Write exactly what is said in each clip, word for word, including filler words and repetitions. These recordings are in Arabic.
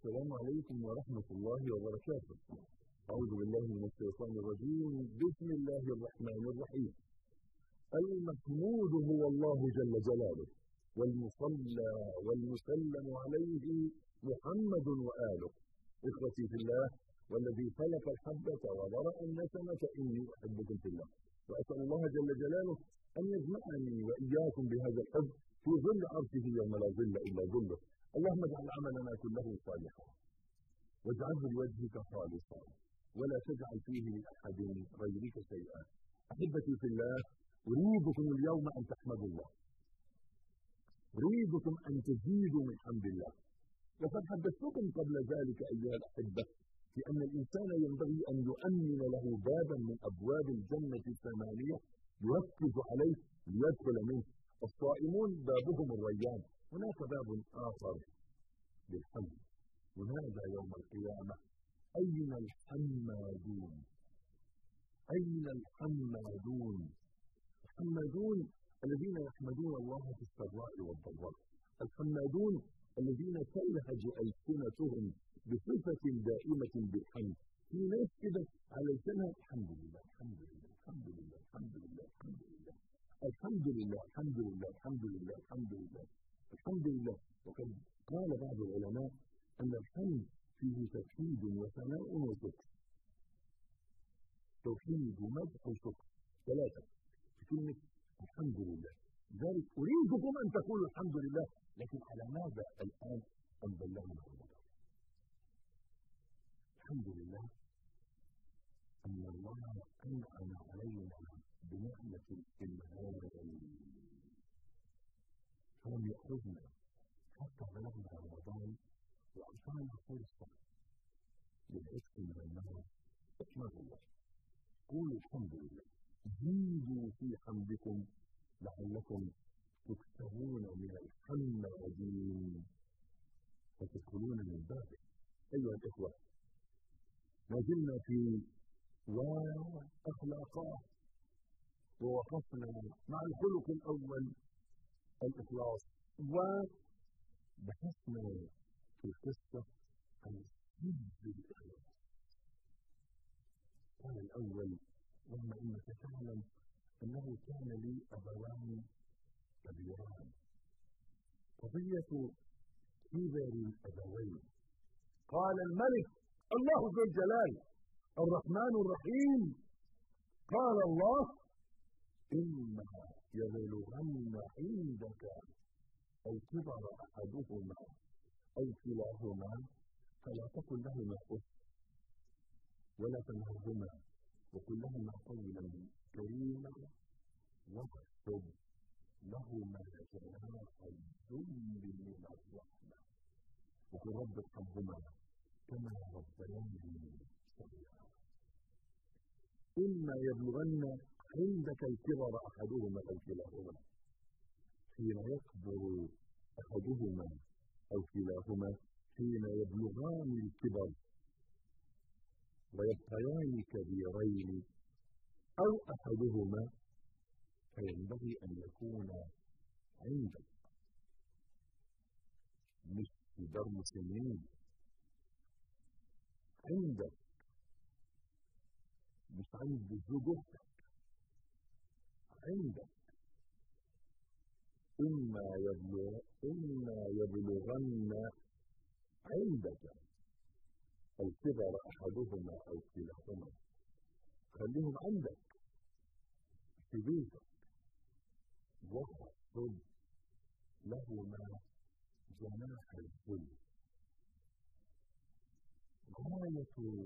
السلام عليكم ورحمة الله وبركاته. أعوذ بالله من الشيطان الرجيم. بسم الله الرحمن الرحيم. المحمود هو الله جل جلاله، والمصلى والمسلم عليه محمد وآله. إخوتي في الله، والذي خلق الحبة وبرأ النسمة إني أحبكم في الله، وأسأل الله جل جلاله أن يجمعني وإياكم بهذا الحب في ظل عرشه يوم لا ظل إلا ظله. اللهم اجعل عملنا كله صالحا واجعله لوجهك خالصا ولا تجعل فيه لأحد غيرك شيئا. أحبتي في الله، أريدكم اليوم أن تحمدوا الله، أريدكم أن تزيدوا من حمد الله. وقد حدثتكم قبل ذلك أيها الأحبة في أن الإنسان ينبغي أن يؤمن له بابا من أبواب الجنة الثمانية يركز عليه ليدخل منه. الصائمون بابهم الريان، هناك باب آخر بالحمد. ونادى يوم القيامة: أين الحمادون؟ أين الحمادون؟ الحمادون الذين يحمدون الله في السراء والضراء، الحمادون الذين تلهج ألسنتهم بصفة دائمة بالحمد. في ناس كده على لسانها الحمد لله الحمد لله الحمد لله الحمد لله الحمد لله الحمد لله الحمد لله الحمد لله الحمد لله الحمد لله. وقد قال بعض العلماء أن الحمد فيه توحيد وثناء وشكر. توحيد ومدح وشكر، ثلاثة في كلمة الحمد لله. لذلك أريدكم أن تقولوا الحمد لله، لكن على ماذا الآن أن بلغنا رمضان؟ الحمد لله أن الله أنعم علينا بنعمة الإلهام، فلم يأخذنا حتى بلغنا رمضان وأعطانا فرصة للعتق من النار. احمد الله، قولوا الحمد لله، زيدوا في حمدكم لعلكم تكتبون من الحمادين وتدخلون من بابه. أيها الإخوة، ما زلنا في وأخلاقات، ووقفنا مع الخلق الأول الإخلاص، وبحثنا في القصة عن سر الإخلاص. قال الأول: اللهم إنك تعلم أنه كان لي أبوان كبيران. قضية كبر الأبوين. قال الملك الله ذو الجلال الرحمن الرحيم: قال الله: إما يبلغن عندك الكبر أحدهما أو كلاهما فلا تقل لهما أف ولا تنهرهما وقل لهما قولا كريما واخفض لهما جناح الذل من الرحمة وقل رب ارحمهما كما ربياني صغيرا. إما يبلغن عندك الكبر أحدهما أو كلاهما، حين يكبر أحدهما أو كلاهما، حين يبلغان الكبر ويبقيان كبيرين أو أحدهما، فينبغي أن يكون عندك، مش في دار مسنين، عندك، مش عند زوجتك، عندك. إما يبلغ إما يبلغن عندك الكبر أحدهما أو كلاهما، خليهم عندك في بيتك، واخفض لهما جناح الذل. غاية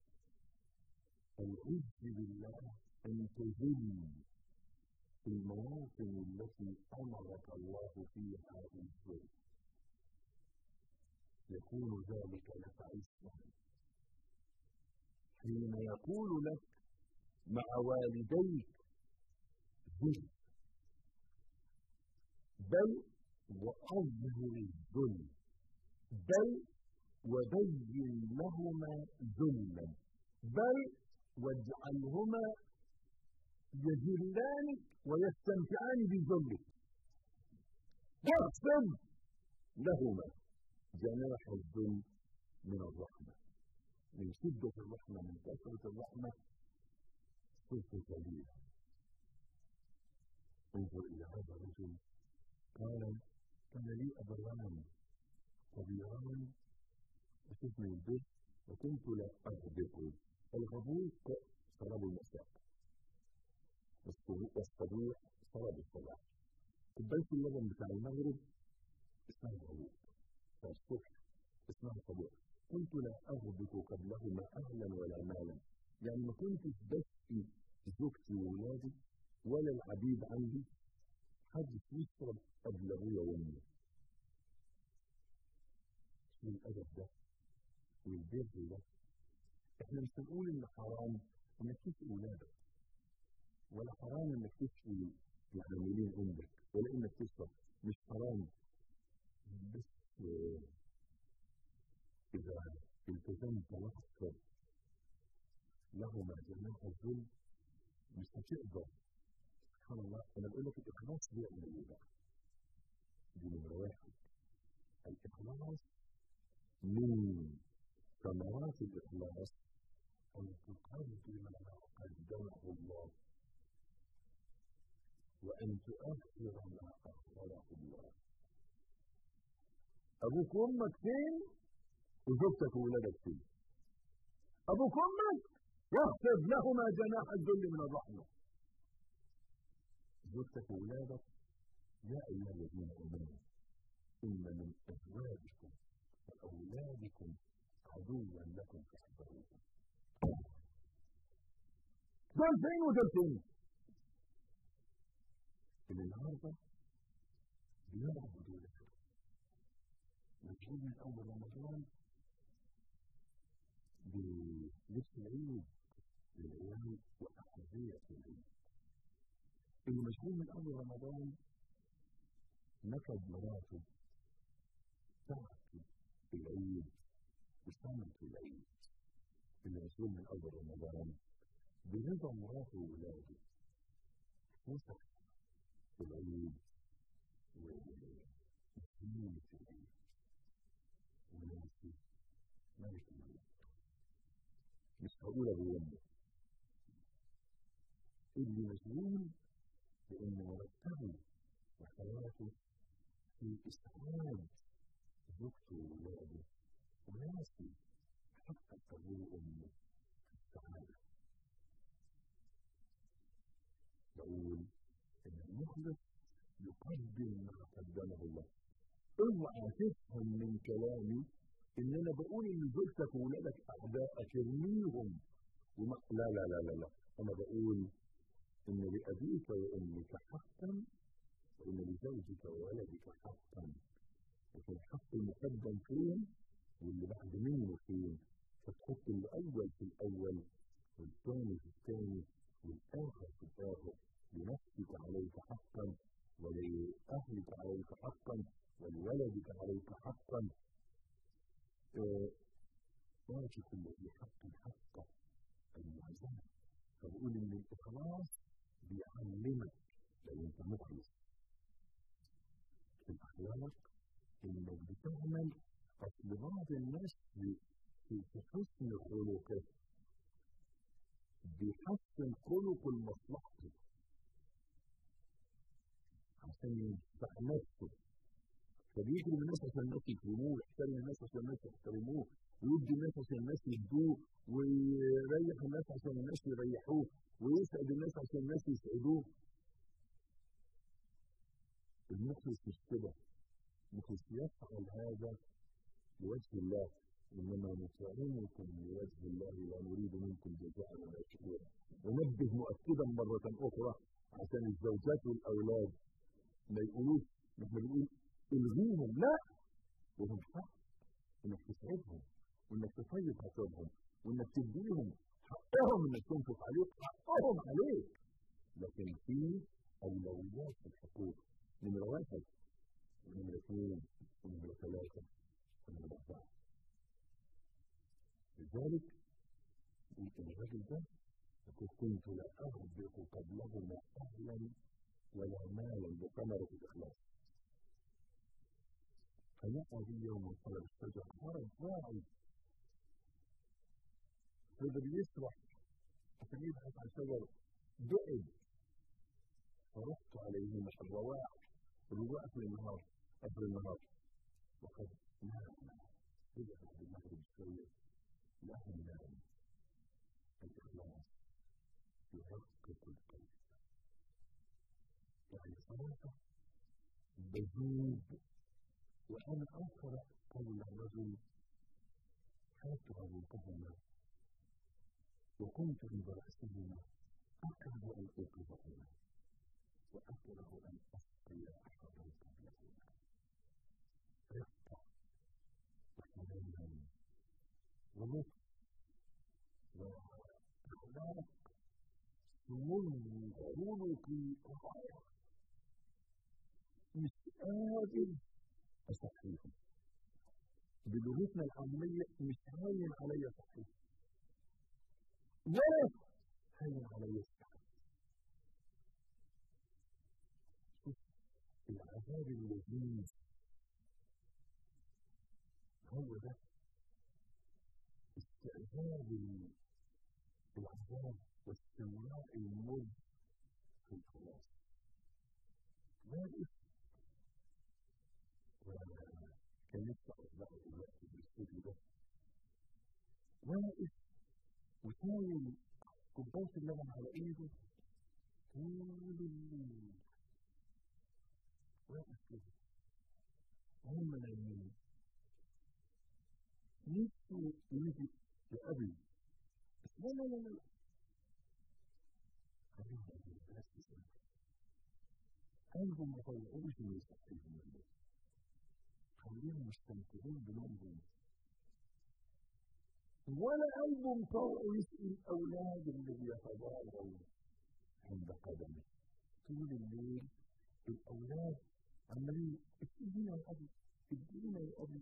العز بالله أن تذل في المواطن التي أمرك الله فيها بالذل، يكون ذلك لك عزا. حين يقول لك مع والديك ذل، بل وأظهر الذل، بل وبين لهما ذلا، بل واجعلهما يذلانك ويستمتعان بذلك، واخفض لهما جناح الذل من الرحمة، من شدة الرحمة، من كثرة الرحمة صرت ذليلا. انظر إلى هذا الرجل، قال: كان لي أبوان كبيران أشد من البر وكنت لا أغبط. الغبوط شراب المساء، والصبوح شراب الصباح. كوباية اللبن بتاع المغرب اسمها غبوط، بتاع الصبح اسمها صبوح. كنت لا أغبط قبلهما أهلا ولا مالا، يعني ما كنتش بسقي زوجتي وولادي ولا العبيد عندي حد يشرب قبل أبويا وأمي. شو الأدب ده والبر ده؟ احنا مش بنقول إن حرام إنك تسقي ولادك، ولا حرام إنك تسقي العاملين عندك، ولا إنك تشرب، مش حرام، بس إذا التزمت واخفض لهما جناح الذل مش هتقدر. سبحان الله، أنا بقول لك الإخلاص بيعمل إيه بقى؟ دي نمرة واحد. الإخلاص من ثمرات الإخلاص أن تقدم ما قدمه الله وأن تؤخر ما أخره الله. أبوك وأمك فين وزوجتك وولادك فين؟ أبوك وأمك واخفض لهما جناح الذل من الرحمة. زوجتك وولادك: يا أيها الذين آمنوا إن من أزواجكم وأولادكم عدوا لكم فاحذروهم. دول فين ودول فين؟ اللي النهارده بيعبدوا لك مشغول من أول رمضان بلبس العيد للعيال وأحذية العيد. اللي مشغول من أول رمضان نكد مراته ساعة العيد وسنة العيد. اللي مشغول من أول رمضان برضا مراته وولاده مسح العيد وزينة العيد وناسي ملك الموت. مش هقول أبو وأمه. اللي مشغول بأن مرتبه وحياته في إسعاد زوجته وولاده وناسي حق أبوه وأمه في السعادة. بقول إن المخلص يقدم ما قدمه الله. اوعى تفهم من كلامي إن أنا بقول إن زوجتك وولادك أعداءك ارميهم وما لا لا لا لا لا. أنا بقول إن لأبيك وأمك حقا وإن لزوجك وولدك حقا، لكن الحق المقدم فين واللي بعد منه فين؟ فتحط الأول في الأول والثاني في الثاني والآخر في الآخر. لنفسك عليك حقا ولأهلك عليك حقا ولولدك عليك حقا. واجب كل ذي حق حقه المعزنة. فبقول إن الإخلاص بيعلمك لو أنت مخلص في الأخلاق إنك بتعمل. أصل بعض الناس في حسن خلقه بيحسن خلقه لمصلحته عشان ينفع نفسه، فبيكرم الناس عشان الناس يكرموه، ويحترم الناس عشان الناس يحترموه، ويدي الناس عشان الناس يدوه، ويريح الناس عشان الناس يريحوه، ويسعد الناس عشان الناس يسعدوه. المخلص مش كده. المخلص يفعل هذا لوجه الله. إنما نطعمكم لوجه الله لا نريد منكم جزاء ولا شكورا. ونبه مؤكدا مرة أخرى عشان الزوجات والأولاد ما يقولوش نحن بنقول الغيهم، لا، لهم حق انك تسعدهم وانك تطيب خاطرهم وانك تديهم حقهم، انك تنفق عليك حقهم عليك. لكن في اولويات في الحقوق، نمرة واحد ونمرة اثنين ونمرة ثلاثة ونمرة أربعة. لذلك يمكن الرجل ده يقول: كنت لا أغبط قبلهما أهلا ولا مالا بثمرة الإخلاص. فيقع بي يوم طلب الشجر: ورد راعي فضل يسرح عشان يبحث عن شجرة، بعد فرحت عليه مع الرواح، الرواح في النهار قبل النهار، وقد نام رجع بعد المغرب شوية له نام. الإخلاص يرقق القلب، يعني صلاته بذوب. وأنا أقرأ قول الرجل فاتها منتهما وكنت عند رأسهما أكره أن أوقظهما وأكره أن أسقي أحدا قبلهما. رقة وحنانا ولطف وأخلاق من خلق الغاية، مش قادر أصحيهم بلغتنا العامية، مش هاين علي صحيح ولا هاين علي السحر. شوف العذاب اللذيذ هو ده استعذاب العذاب واستمراء المر في الخلاص. واقف وكان لسه أصدقائي دلوقتي بالاستوديو ده، واقف وشايل كوباية اللبن على إيده طول الليل، واقف كده هم نايمين، نفسه يجي لأبي، لا لا لا لا خليهم أبي بس بسنة قلبهم ما طلعوش من يستحقيهم الليل، خليهم مستمتعين بنومهم، ولا قلبهم طلعوا يسقي الأولاد اللي بيتضاروا عند قدمه طول الليل. الأولاد عمالين ادينا يا أبي، ادينا يا أبي،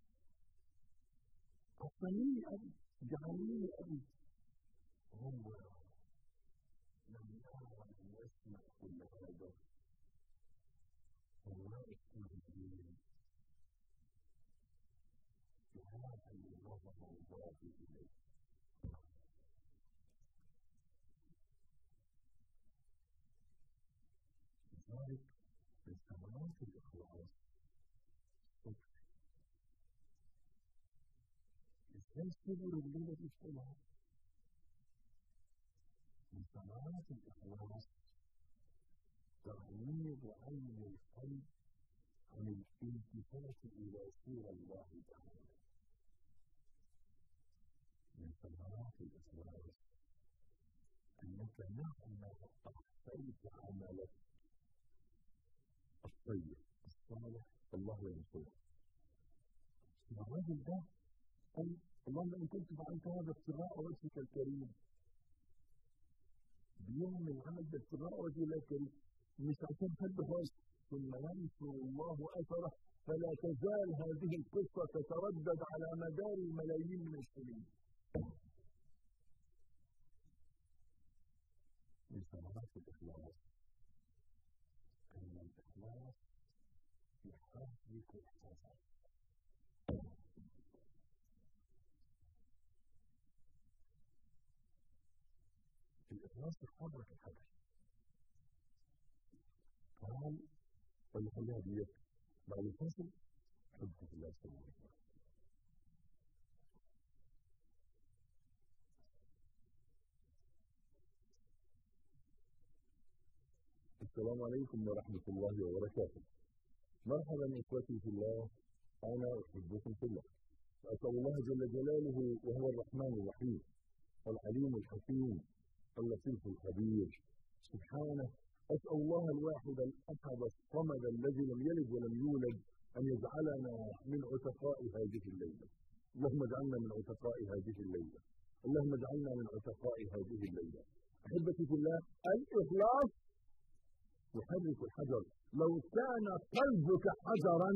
عطاني يا أبي، جعلني يا أبي. هم لم يرى أن يسمع كل هذا، والله طول الليل بهذا النظر الواضح إليه. لذلك من ثمرات الإخلاص الصبر. إزاي صبر الليلة دي بسرعة؟ من ثمرات الإخلاص تغميض عين القلب عن الالتفات إلى سير الله تعالى. من ثمرات الإخلاص أنك مهما أخفيت عملك الطيب الصالح الله ينصره. الرجل ده قال اللهم إن كنت فعلت هذا ابتغاء وجهك الكريم، بيعمل عمل ده ابتغاء وجه الله الكريم مش عشان حد خاص، ثم ينصر الله أثره، فلا تزال هذه القصة تتردد على مدار الملايين من السنين. من ثمرات الإخلاص أن الإخلاص يحرك الحسن. الإخلاص يحرك الحسن. قال ولا خليها بيك بعد الفصل حبه الله سبحانه وتعالى. السلام عليكم ورحمة الله وبركاته. مرحبا إخوتي في الله، أنا أحبكم في الله، أسأل الله جل جلاله وهو الرحمن الرحيم العليم الحكيم اللطيف الخبير سبحانه، أسأل الله الواحد الأحد الصمد الذي لم يلد ولم يولد أن يجعلنا من عتقاء هذه الليلة. اللهم اجعلنا من عتقاء هذه الليلة، اللهم اجعلنا من عتقاء هذه الليلة. أحبتي في الله، الإخلاص يحرك الحجر. لو كان قلبك حجرا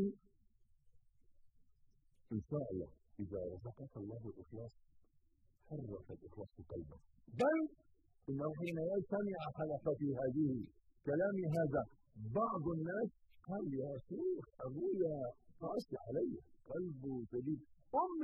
إن شاء الله إذا رزقك الله الإخلاص حرك الإخلاص في قلبك. بل إنه حين يستمع حلقتي هذه كلامي هذا بعض الناس قال يا شيخ أبويا قاسي علي قلبه شديد، أمي